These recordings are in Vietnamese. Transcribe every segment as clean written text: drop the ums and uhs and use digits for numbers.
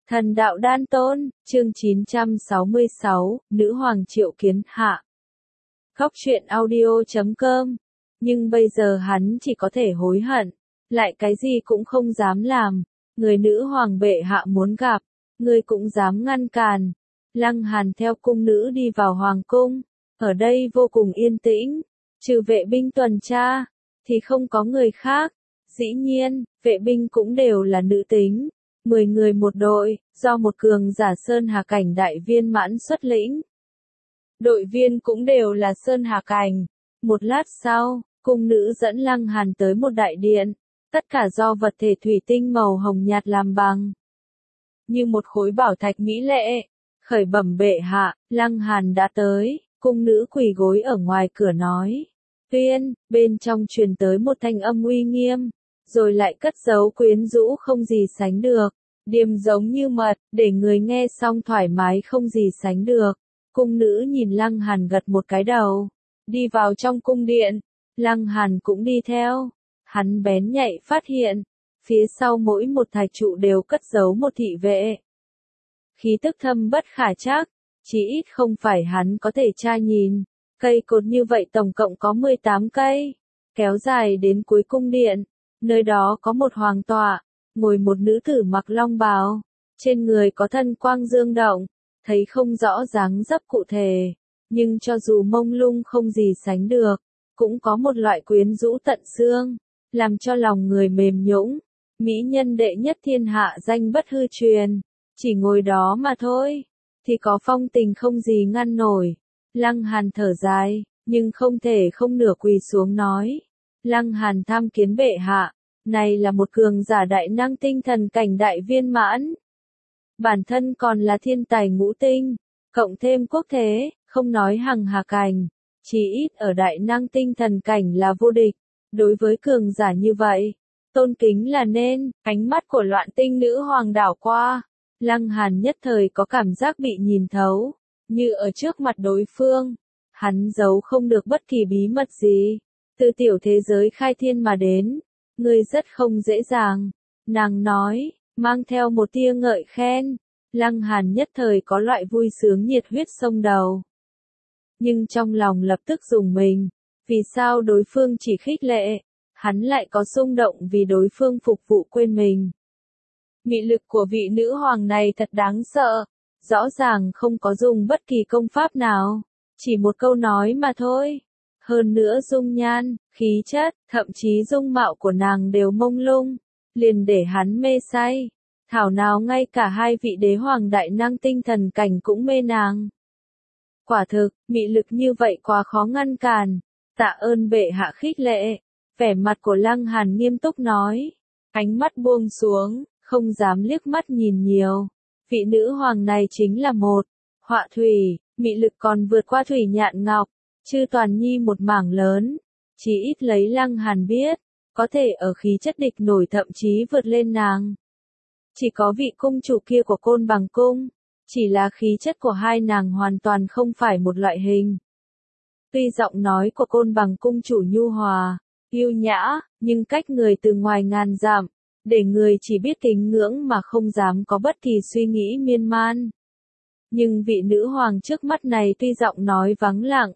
Thần đạo đan tôn, chương 966, Nữ hoàng triệu kiến hạ. Góc truyện audio.com. Nhưng bây giờ hắn chỉ có thể hối hận, lại cái gì cũng không dám làm. Người nữ hoàng bệ hạ muốn gặp, người cũng dám ngăn cản. Lăng Hàn theo cung nữ đi vào hoàng cung, ở đây vô cùng yên tĩnh, trừ vệ binh tuần tra, thì không có người khác. Dĩ nhiên, vệ binh cũng đều là nữ tính. 10 người một đội, do một cường giả Sơn Hà Cảnh đại viên mãn xuất lĩnh. Đội viên cũng đều là Sơn Hà Cảnh. Một lát sau, cung nữ dẫn Lăng Hàn tới một đại điện, tất cả do vật thể thủy tinh màu hồng nhạt làm bằng. Như một khối bảo thạch mỹ lệ, khởi bẩm bệ hạ, Lăng Hàn đã tới, cung nữ quỳ gối ở ngoài cửa nói. Tuyên, bên trong truyền tới một thanh âm uy nghiêm, rồi lại cất giấu quyến rũ không gì sánh được, điềm giống như mật, để người nghe xong thoải mái không gì sánh được. Cung nữ nhìn Lăng Hàn gật một cái đầu, đi vào trong cung điện, Lăng Hàn cũng đi theo. Hắn bén nhạy phát hiện, phía sau mỗi một thạch trụ đều cất giấu một thị vệ. Khí tức thâm bất khả trắc, chỉ ít không phải hắn có thể tra nhìn. Cây cột như vậy tổng cộng có 18 cây, kéo dài đến cuối cung điện. Nơi đó có một hoàng tọa, ngồi một nữ tử mặc long bào, trên người có thân quang dương động, thấy không rõ dáng dấp cụ thể, nhưng cho dù mông lung không gì sánh được, cũng có một loại quyến rũ tận xương, làm cho lòng người mềm nhũn. Mỹ nhân đệ nhất thiên hạ danh bất hư truyền, chỉ ngồi đó mà thôi, thì có phong tình không gì ngăn nổi. Lăng Hàn thở dài, nhưng không thể không nửa quỳ xuống nói. Lăng Hàn tham kiến bệ hạ, này là một cường giả đại năng tinh thần cảnh đại viên mãn. Bản thân còn là thiên tài ngũ tinh, cộng thêm quốc thế, không nói hằng hà cảnh, chỉ ít ở đại năng tinh thần cảnh là vô địch. Đối với cường giả như vậy, tôn kính là nên. Ánh mắt của Loạn Tinh nữ hoàng đảo qua, Lăng Hàn nhất thời có cảm giác bị nhìn thấu, như ở trước mặt đối phương, hắn giấu không được bất kỳ bí mật gì. Từ tiểu thế giới khai thiên mà đến, ngươi rất không dễ dàng, nàng nói, mang theo một tia ngợi khen. Lăng Hàn nhất thời có loại vui sướng nhiệt huyết xông đầu. Nhưng trong lòng lập tức rùng mình, vì sao đối phương chỉ khích lệ, hắn lại có xung động vì đối phương phục vụ quên mình. Mị lực của vị nữ hoàng này thật đáng sợ, rõ ràng không có dùng bất kỳ công pháp nào, chỉ một câu nói mà thôi. Hơn nữa dung nhan, khí chất, thậm chí dung mạo của nàng đều mông lung, liền để hắn mê say. Thảo nào ngay cả hai vị đế hoàng đại năng tinh thần cảnh cũng mê nàng. Quả thực, mị lực như vậy quá khó ngăn cản. Tạ ơn bệ hạ khích lệ. Vẻ mặt của Lăng Hàn nghiêm túc nói. Ánh mắt buông xuống, không dám liếc mắt nhìn nhiều. Vị nữ hoàng này chính là một họa thủy, mị lực còn vượt qua thủy nhạn ngọc. Chư toàn nhi một mảng lớn, chỉ ít lấy Lăng Hàn biết, có thể ở khí chất địch nổi thậm chí vượt lên nàng. Chỉ có vị cung chủ kia của Côn Bằng cung, chỉ là khí chất của hai nàng hoàn toàn không phải một loại hình. Tuy giọng nói của Côn Bằng cung chủ nhu hòa, yêu nhã, nhưng cách người từ ngoài ngàn dặm, để người chỉ biết kính ngưỡng mà không dám có bất kỳ suy nghĩ miên man. Nhưng vị nữ hoàng trước mắt này tuy giọng nói vắng lặng,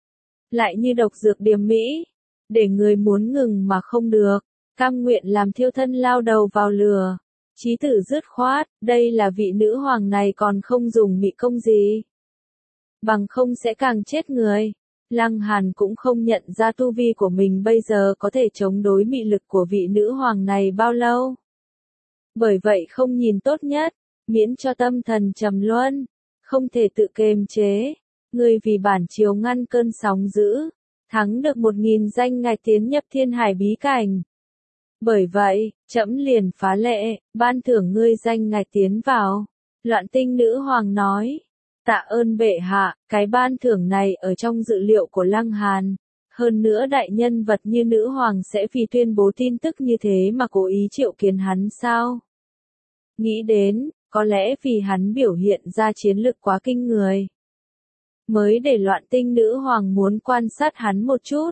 lại như độc dược điềm mỹ, để người muốn ngừng mà không được, cam nguyện làm thiêu thân lao đầu vào lửa. Chí tử dứt khoát, đây là vị nữ hoàng này còn không dùng mị công gì, bằng không sẽ càng chết người. Lăng Hàn cũng không nhận ra tu vi của mình bây giờ có thể chống đối mị lực của vị nữ hoàng này bao lâu. Bởi vậy không nhìn tốt nhất, miễn cho tâm thần trầm luân, không thể tự kiềm chế. Người vì bản chiếu ngăn cơn sóng dữ, thắng được 1000 danh ngạch tiến nhập thiên hải bí cảnh. Bởi vậy, trẫm liền phá lệ, ban thưởng ngươi danh ngạch tiến vào. Loạn Tinh nữ hoàng nói. Tạ ơn bệ hạ, cái ban thưởng này ở trong dự liệu của Lăng Hàn. Hơn nữa đại nhân vật như nữ hoàng sẽ vì tuyên bố tin tức như thế mà cố ý triệu kiến hắn sao? Nghĩ đến, có lẽ vì hắn biểu hiện ra chiến lực quá kinh người, mới để Loạn Tinh nữ hoàng muốn quan sát hắn một chút.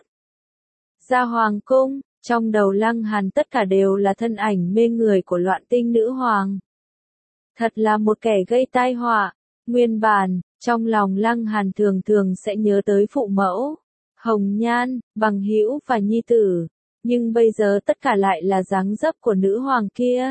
Ra hoàng cung, trong đầu Lăng Hàn tất cả đều là thân ảnh mê người của Loạn Tinh nữ hoàng. Thật là một kẻ gây tai họa. Nguyên bản, trong lòng Lăng Hàn thường thường sẽ nhớ tới phụ mẫu, Hồng Nhan, bằng hữu và nhi tử, nhưng bây giờ tất cả lại là dáng dấp của nữ hoàng kia.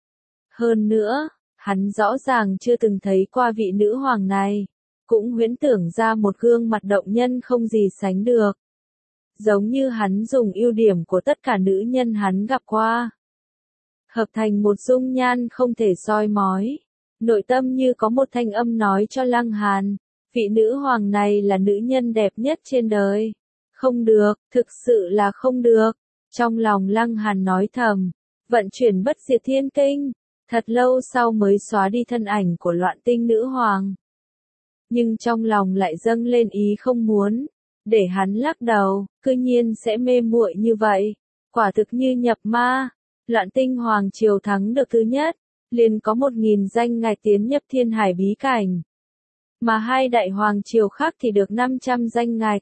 Hơn nữa, hắn rõ ràng chưa từng thấy qua vị nữ hoàng này, cũng huyễn tưởng ra một gương mặt động nhân không gì sánh được. Giống như hắn dùng ưu điểm của tất cả nữ nhân hắn gặp qua, hợp thành một dung nhan không thể soi mói. Nội tâm như có một thanh âm nói cho Lăng Hàn, vị nữ hoàng này là nữ nhân đẹp nhất trên đời. Không được, thực sự là không được. Trong lòng Lăng Hàn nói thầm, vận chuyển bất diệt thiên kinh, thật lâu sau mới xóa đi thân ảnh của Loạn Tinh nữ hoàng. Nhưng trong lòng lại dâng lên ý không muốn, để hắn lắc đầu, cư nhiên sẽ mê muội như vậy, quả thực như nhập ma. Loạn Tinh hoàng triều thắng được thứ nhất, liền có 1000 danh ngạch tiến nhập Thiên Hải bí cảnh. Mà hai đại hoàng triều khác thì được 500 danh ngạch.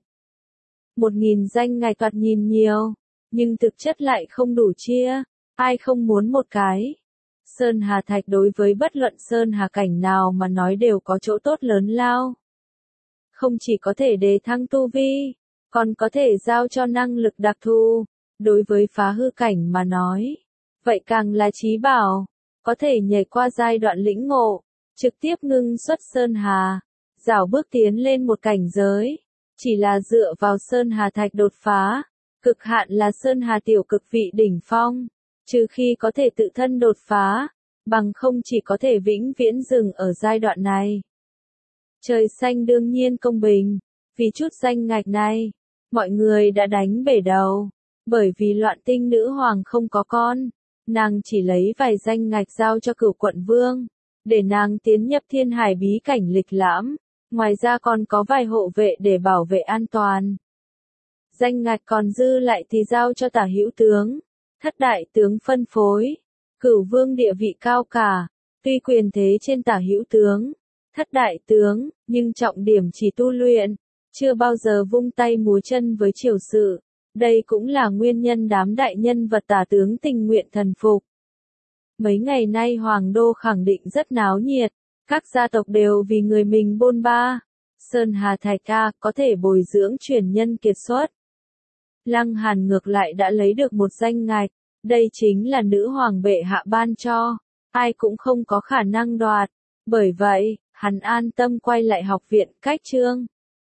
1000 danh ngạch thoạt nhìn nhiều, nhưng thực chất lại không đủ chia, ai không muốn một cái. Sơn Hà Thạch đối với bất luận Sơn Hà cảnh nào mà nói đều có chỗ tốt lớn lao. Không chỉ có thể đề thăng tu vi, còn có thể giao cho năng lực đặc thù. Đối với phá hư cảnh mà nói, vậy càng là chí bảo, có thể nhảy qua giai đoạn lĩnh ngộ, trực tiếp ngưng xuất Sơn Hà, rảo bước tiến lên một cảnh giới. Chỉ là dựa vào Sơn Hà Thạch đột phá, cực hạn là Sơn Hà tiểu cực vị đỉnh phong, trừ khi có thể tự thân đột phá, bằng không chỉ có thể vĩnh viễn dừng ở giai đoạn này. Trời xanh đương nhiên công bình, vì chút danh ngạch này, mọi người đã đánh bể đầu, bởi vì Loạn Tinh nữ hoàng không có con, nàng chỉ lấy vài danh ngạch giao cho Cửu Quận Vương, để nàng tiến nhập Thiên Hải bí cảnh lịch lãm. Ngoài ra còn có vài hộ vệ để bảo vệ an toàn. Danh ngạch còn dư lại thì giao cho Tả Hữu tướng, Thất đại tướng phân phối. Cửu Vương địa vị cao cả, tuy quyền thế trên Tả Hữu tướng, Thất đại tướng, nhưng trọng điểm chỉ tu luyện, chưa bao giờ vung tay múa chân với triều sự. Đây cũng là nguyên nhân đám đại nhân vật Tả tướng tình nguyện thần phục. Mấy ngày nay Hoàng đô khẳng định rất náo nhiệt. Các gia tộc đều vì người mình bôn ba. Sơn Hà Thạch có thể bồi dưỡng truyền nhân kiệt xuất. Lăng Hàn ngược lại đã lấy được một danh ngạch, đây chính là nữ hoàng bệ hạ ban cho, ai cũng không có khả năng đoạt. Bởi vậy, hắn an tâm quay lại học viện Cách Trương.